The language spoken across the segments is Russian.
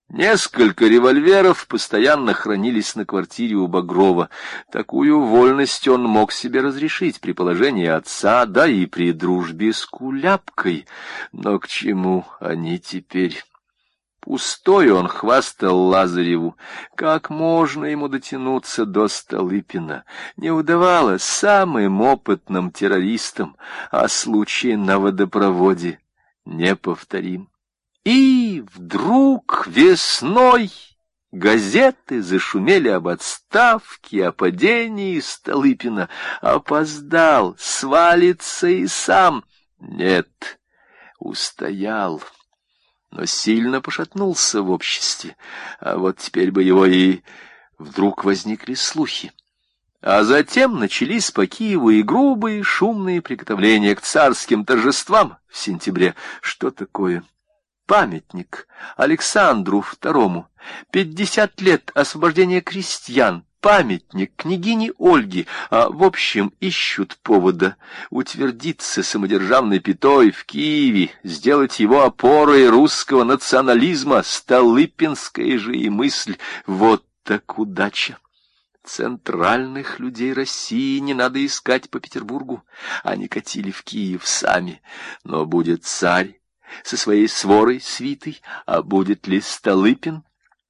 Несколько револьверов постоянно хранились на квартире у Багрова. Такую вольность он мог себе разрешить при положении отца, да и при дружбе с Куляпкой. Но к чему они теперь? Пустой он хвастал Лазареву. Как можно ему дотянуться до Столыпина? Не удавалось самым опытным террористам, а случай на водопроводе неповторим. И вдруг весной газеты зашумели об отставке, о падении Столыпина. Опоздал, свалится и сам. Нет, устоял, но сильно пошатнулся в обществе. А вот теперь бы его и... Вдруг возникли слухи. А затем начались по Киеву и грубые, шумные приготовления к царским торжествам в сентябре. Что такое? Памятник Александру II, 50 лет освобождения крестьян, памятник княгине Ольге, а в общем ищут повода утвердиться самодержавной пятой в Киеве, сделать его опорой русского национализма, столыпинская же и мысль. Вот так удача! Центральных людей России не надо искать по Петербургу, они катили в Киев сами, но будет царь со своей сворой, свитой, а будет ли Столыпин?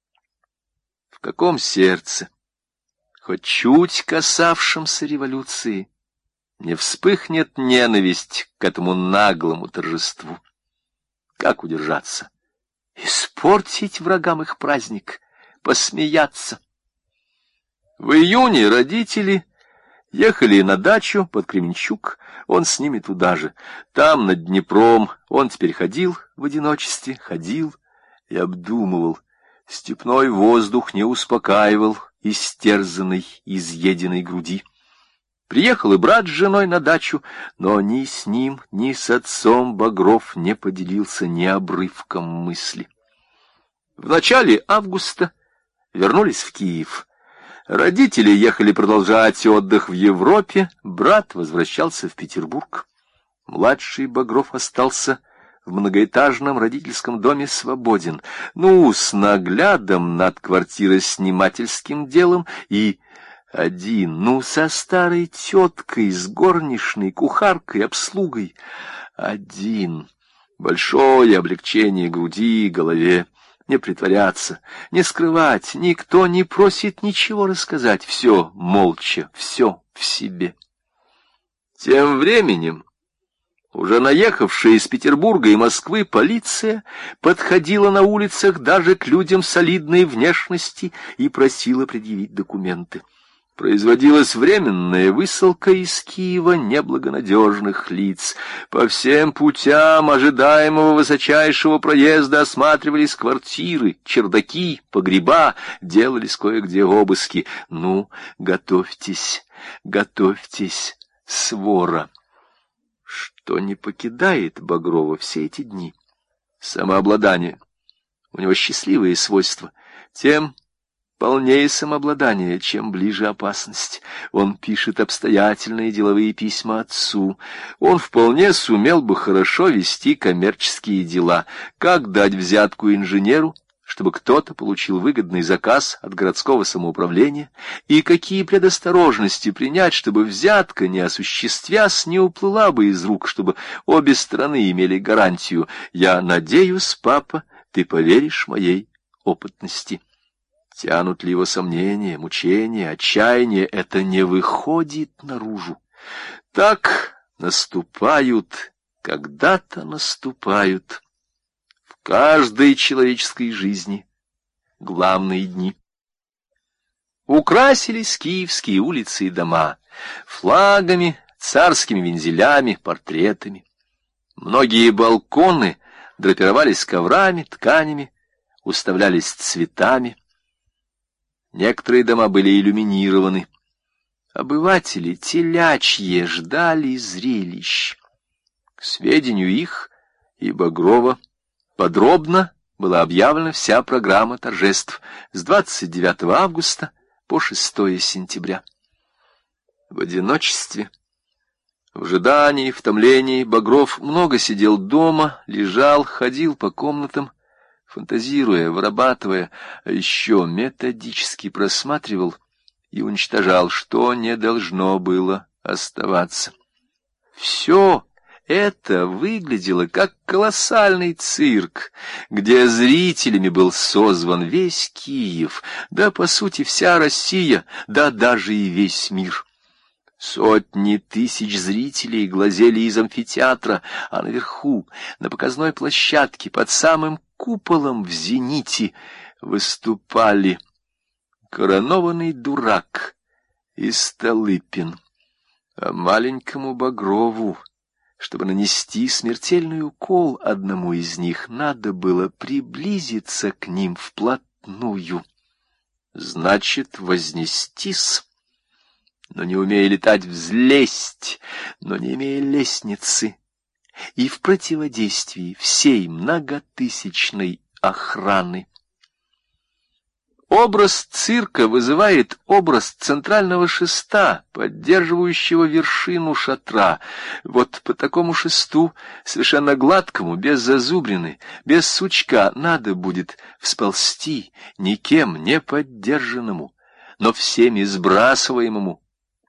В каком сердце, хоть чуть касавшемся революции, не вспыхнет ненависть к этому наглому торжеству? Как удержаться? Испортить врагам их праздник, посмеяться? В июне родители ехали на дачу под Кременчуг, он с ними туда же. Там, над Днепром, он теперь ходил в одиночестве, ходил и обдумывал. Степной воздух не успокаивал истерзанной, изъеденной груди. Приехал и брат с женой на дачу, но ни с ним, ни с отцом Багров не поделился ни обрывком мысли. В начале августа вернулись в Киев. Родители ехали продолжать отдых в Европе, брат возвращался в Петербург. Младший Багров остался в многоэтажном родительском доме свободен, с наглядом над квартироснимательским делом и один, со старой теткой, с горничной, кухаркой, обслугой. Один. Большое облегчение груди и голове. Не притворяться, не скрывать, никто не просит ничего рассказать, все молча, все в себе. Тем временем уже наехавшая из Петербурга и Москвы полиция подходила на улицах даже к людям солидной внешности и просила предъявить документы. Производилась временная высылка из Киева неблагонадежных лиц. По всем путям ожидаемого высочайшего проезда осматривались квартиры, чердаки, погреба, делались кое-где обыски. Готовьтесь, готовьтесь, свора. Что не покидает Багрова все эти дни? Самообладание. У него счастливые свойства. Тем полнее самообладание, чем ближе опасность. Он пишет обстоятельные деловые письма отцу. Он вполне сумел бы хорошо вести коммерческие дела. Как дать взятку инженеру, чтобы кто-то получил выгодный заказ от городского самоуправления, и какие предосторожности принять, чтобы взятка, не осуществясь, не уплыла бы из рук, чтобы обе стороны имели гарантию. Я надеюсь, папа, ты поверишь моей опытности. Тянут ли его сомнения, мучения, отчаяние, это не выходит наружу. Так наступают, когда-то наступают в каждой человеческой жизни главные дни. Украсились киевские улицы и дома флагами, царскими вензелями, портретами. Многие балконы драпировались коврами, тканями, уставлялись цветами. Некоторые дома были иллюминированы. Обыватели телячьи ждали зрелищ. К сведению их и Багрова подробно была объявлена вся программа торжеств с 29 августа по 6 сентября. В одиночестве, в ожидании, в томлении Багров много сидел дома, лежал, ходил по комнатам, фантазируя, вырабатывая, а еще методически просматривал и уничтожал, что не должно было оставаться. Все это выглядело как колоссальный цирк, где зрителями был созван весь Киев, да, по сути, вся Россия, да даже и весь мир. Сотни тысяч зрителей глазели из амфитеатра, а наверху, на показной площадке, под самым куполом в зените, выступали коронованный дурак и Столыпин. А маленькому Багрову, чтобы нанести смертельный укол одному из них, надо было приблизиться к ним вплотную. Значит, вознестись, но не умея летать, взлезть, но не имея лестницы, и в противодействии всей многотысячной охраны. Образ цирка вызывает образ центрального шеста, поддерживающего вершину шатра. Вот по такому шесту, совершенно гладкому, без зазубрины, без сучка, надо будет всползти никем не поддержанному, но всеми сбрасываемому.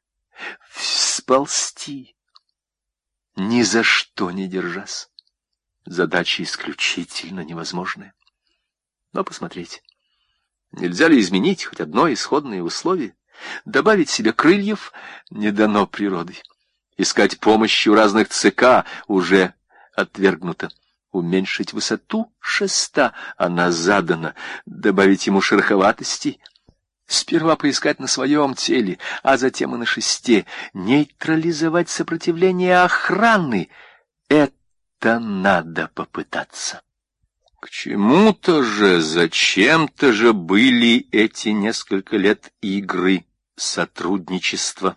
Всползти, ни за что не держась. Задача исключительно невозможная. Но посмотреть, нельзя ли изменить хоть одно исходное условие? Добавить себе крыльев не дано природой. Искать помощи у разных ЦК уже отвергнуто. Уменьшить высоту шеста, она задана. Добавить ему шероховатости. Сперва поискать на своем теле, а затем и на шесте. Нейтрализовать сопротивление охраны. Это надо попытаться. К чему-то же, зачем-то же были эти несколько лет игры сотрудничества.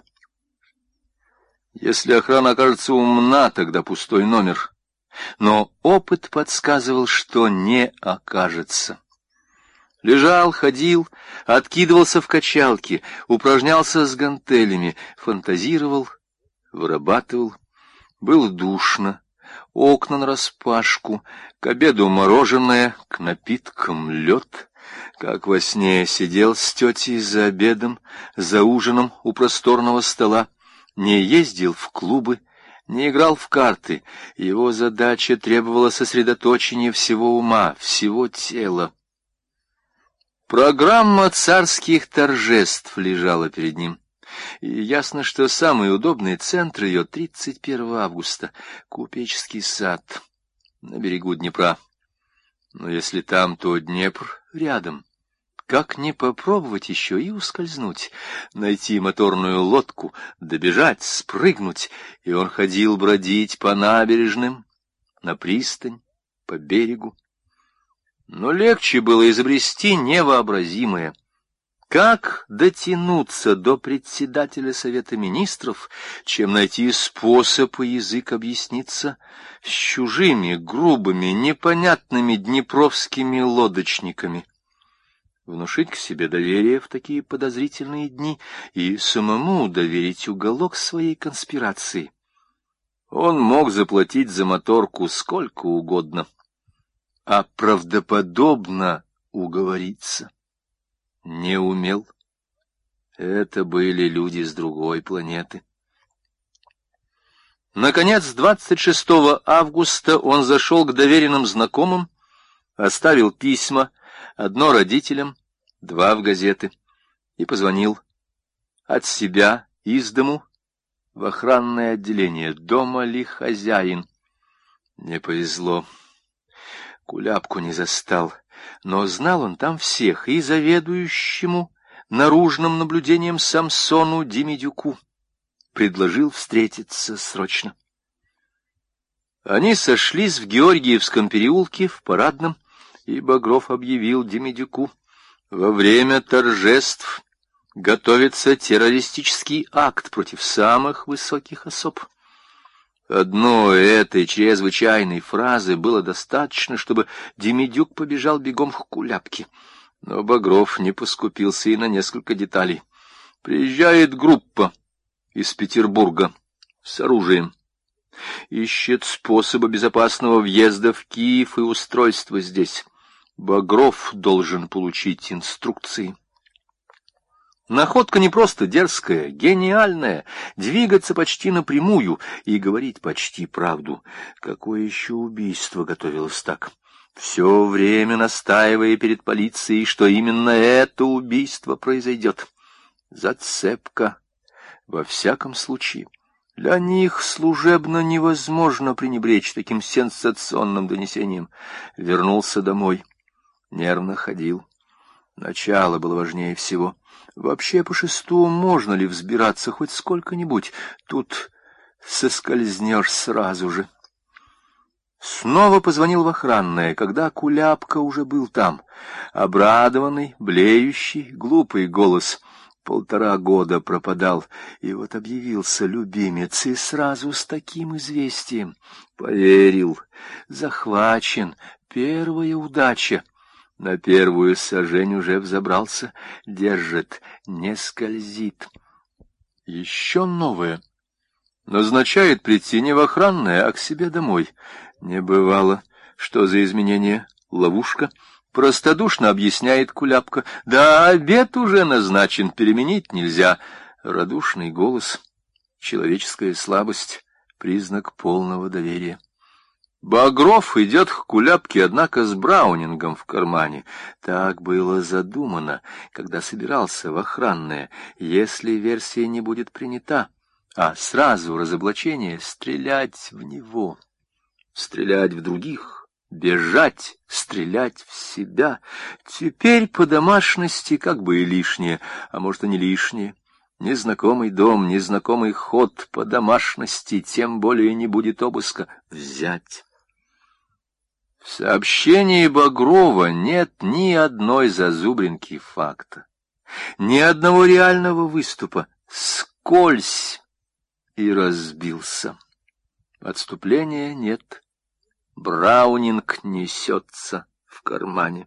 Если охрана окажется умна, тогда пустой номер. Но опыт подсказывал, что не окажется. Лежал, ходил, откидывался в качалке, упражнялся с гантелями, фантазировал, вырабатывал. Было душно, окна нараспашку, к обеду мороженое, к напиткам лед. Как во сне сидел с тетей за обедом, за ужином у просторного стола, не ездил в клубы, не играл в карты. Его задача требовала сосредоточения всего ума, всего тела. Программа царских торжеств лежала перед ним. И ясно, что самый удобный центр ее — 31 августа, Купеческий сад на берегу Днепра. Но если там, то Днепр рядом. Как не попробовать еще и ускользнуть, найти моторную лодку, добежать, спрыгнуть, и он ходил бродить по набережным, на пристань, по берегу. Но легче было изобрести невообразимое. Как дотянуться до председателя Совета Министров, чем найти способ и язык объясниться с чужими, грубыми, непонятными днепровскими лодочниками? Внушить к себе доверие в такие подозрительные дни и самому доверить уголок своей конспирации. Он мог заплатить за моторку сколько угодно, а правдоподобно уговориться не умел. Это были люди с другой планеты. Наконец, 26 августа он зашел к доверенным знакомым, оставил письма, одно родителям, 2 в газеты, и позвонил от себя из дому в охранное отделение. Дома ли хозяин? Не повезло. Куляпку не застал, но знал он там всех, и заведующему наружным наблюдением Самсону Демидюку. Предложил встретиться срочно. Они сошлись в Георгиевском переулке, в Парадном, и Багров объявил Демидюку: во время торжеств готовится террористический акт против самых высоких особ. Одной этой чрезвычайной фразы было достаточно, чтобы Демидюк побежал бегом к Куляпке. Но Багров не поскупился и на несколько деталей. Приезжает группа из Петербурга с оружием. Ищет способа безопасного въезда в Киев и устройства здесь. Багров должен получить инструкции. Находка не просто дерзкая, гениальная, двигаться почти напрямую и говорить почти правду. Какое еще убийство готовилось так? Все время настаивая перед полицией, что именно это убийство произойдет. Зацепка. Во всяком случае, для них служебно невозможно пренебречь таким сенсационным донесением. Вернулся домой. Нервно ходил. Начало было важнее всего. Вообще по шесту можно ли взбираться хоть сколько-нибудь? Тут соскользнешь сразу же. Снова позвонил в охранное, когда Куляпка уже был там. Обрадованный, блеющий, глупый голос. 1,5 года пропадал, и вот объявился любимец, и сразу с таким известием. Поверил, захвачен, первая удача. На первую сажень уже взобрался, держит, не скользит. Еще новое. Назначает прийти не в охранное, а к себе домой. Не бывало. Что за изменение? Ловушка? Простодушно объясняет Куляпка. Да, обед уже назначен, переменить нельзя. Радушный голос, человеческая слабость, признак полного доверия. Багров идет к Куляпке, однако с браунингом в кармане. Так было задумано, когда собирался в охранное. Если версия не будет принята, а сразу разоблачение, стрелять в него, стрелять в других, бежать, стрелять в себя. Теперь по домашности как бы и лишнее, а может и не лишнее. Незнакомый дом, незнакомый ход по домашности, тем более не будет обыска. Взять. В сообщении Багрова нет ни одной зазубринки факта, ни одного реального выступа. Скользь и разбился. Отступления нет. Браунинг несется в кармане.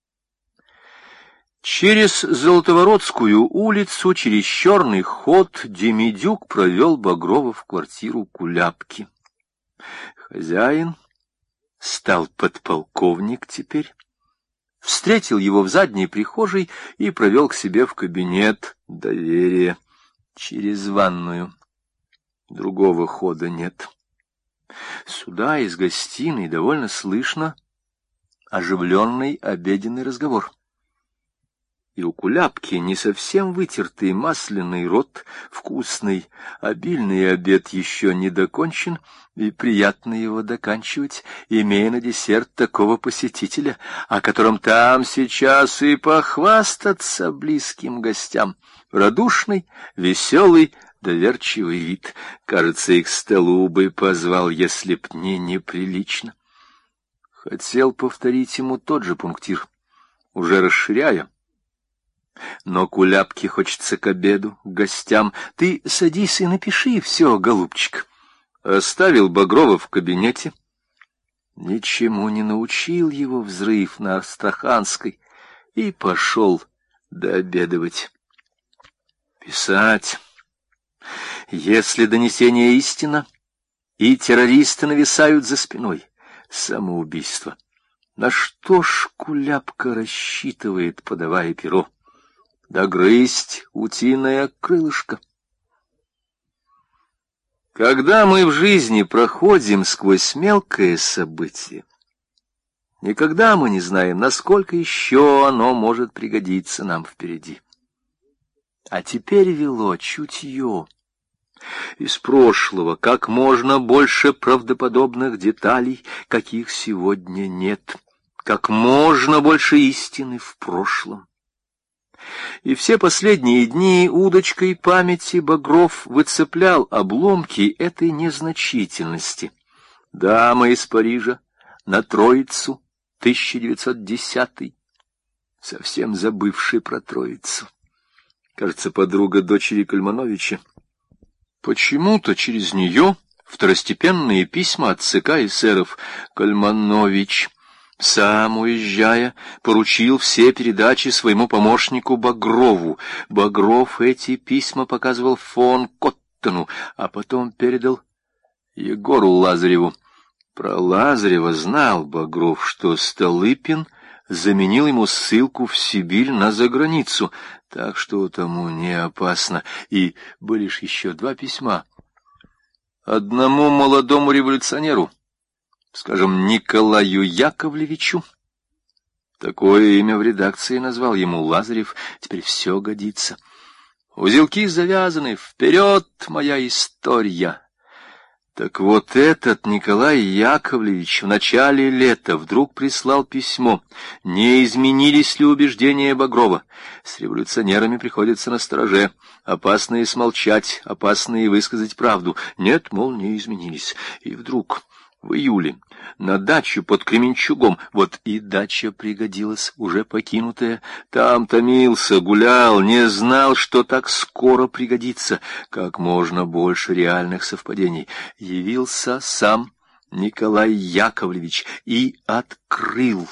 Через Золотоворотскую улицу, через черный ход, Демидюк провел Багрова в квартиру Куляпки. Хозяин стал подполковник теперь, встретил его в задней прихожей и провел к себе в кабинет доверия через ванную. Другого хода нет. Сюда из гостиной довольно слышно оживленный обеденный разговор. И у Куляпки не совсем вытертый масляный рот, вкусный, обильный обед еще не докончен, и приятно его доканчивать, имея на десерт такого посетителя, о котором там сейчас и похвастаться близким гостям. Радушный, веселый, доверчивый вид. Кажется, и к столу бы позвал, если б не неприлично. Хотел повторить ему тот же пунктир, уже расширяя. Но Куляпке хочется к обеду, к гостям. Ты садись и напиши все, голубчик. Оставил Багрова в кабинете. Ничему не научил его взрыв на Астраханской. И пошел дообедывать. Писать. Если донесение истина, и террористы нависают за спиной. Самоубийство. На что ж Куляпка рассчитывает, подавая перо? Догрызть утиное крылышко. Когда мы в жизни проходим сквозь мелкое событие, никогда мы не знаем, насколько еще оно может пригодиться нам впереди. А теперь вело чутье. Из прошлого как можно больше правдоподобных деталей, каких сегодня нет. Как можно больше истины в прошлом. И все последние дни удочкой памяти Багров выцеплял обломки этой незначительности. Дама из Парижа на Троицу, 1910-й, совсем забывший про Троицу. Кажется, подруга дочери Кальмановича. Почему-то через нее второстепенные письма от ЦК эсеров. Кальманович, сам уезжая, поручил все передачи своему помощнику Багрову. Багров эти письма показывал фон Коттону, а потом передал Егору Лазареву. Про Лазарева знал Багров, что Столыпин заменил ему ссылку в Сибирь на заграницу, так что тому не опасно. И были ж еще 2 письма. Одному молодому революционеру, скажем, Николаю Яковлевичу. Такое имя в редакции назвал ему Лазарев, теперь все годится. Узелки завязаны, вперед, моя история. Так вот этот Николай Яковлевич в начале лета вдруг прислал письмо. Не изменились ли убеждения Багрова? С революционерами приходится настороже. Опасно и смолчать, опасно и высказать правду. Нет, мол, не изменились. И вдруг в июле на дачу под Кременчугом, вот и дача пригодилась, уже покинутая, там томился, гулял, не знал, что так скоро пригодится, как можно больше реальных совпадений. Явился сам Николай Яковлевич и открыл.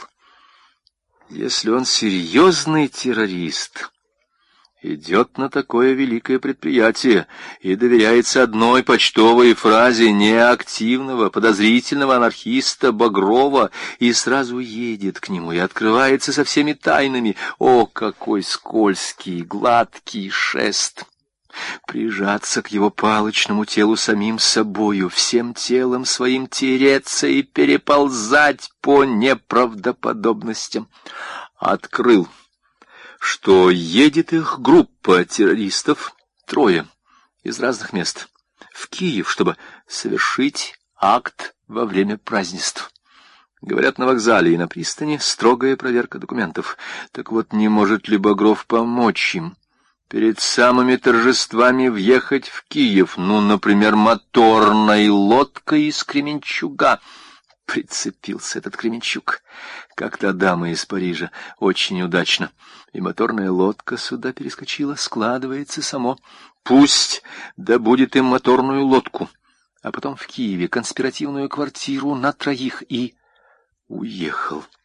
Если он серьезный террорист, идет на такое великое предприятие и доверяется одной почтовой фразе неактивного, подозрительного анархиста Багрова и сразу едет к нему и открывается со всеми тайнами. О, какой скользкий, гладкий шест! Прижаться к его палочному телу самим собою, всем телом своим тереться и переползать по неправдоподобностям. Открыл, что едет их группа террористов, 3, из разных мест, в Киев, чтобы совершить акт во время празднеств. Говорят, на вокзале и на пристани строгая проверка документов. Так вот, не может ли Багров помочь им перед самыми торжествами въехать в Киев, ну, например, моторной лодкой из Кременчуга? Прицепился этот Кременчуг, как та дама из Парижа, очень удачно. И моторная лодка сюда перескочила, складывается само. Пусть добудет им моторную лодку, а потом в Киеве конспиративную квартиру на 3 и уехал.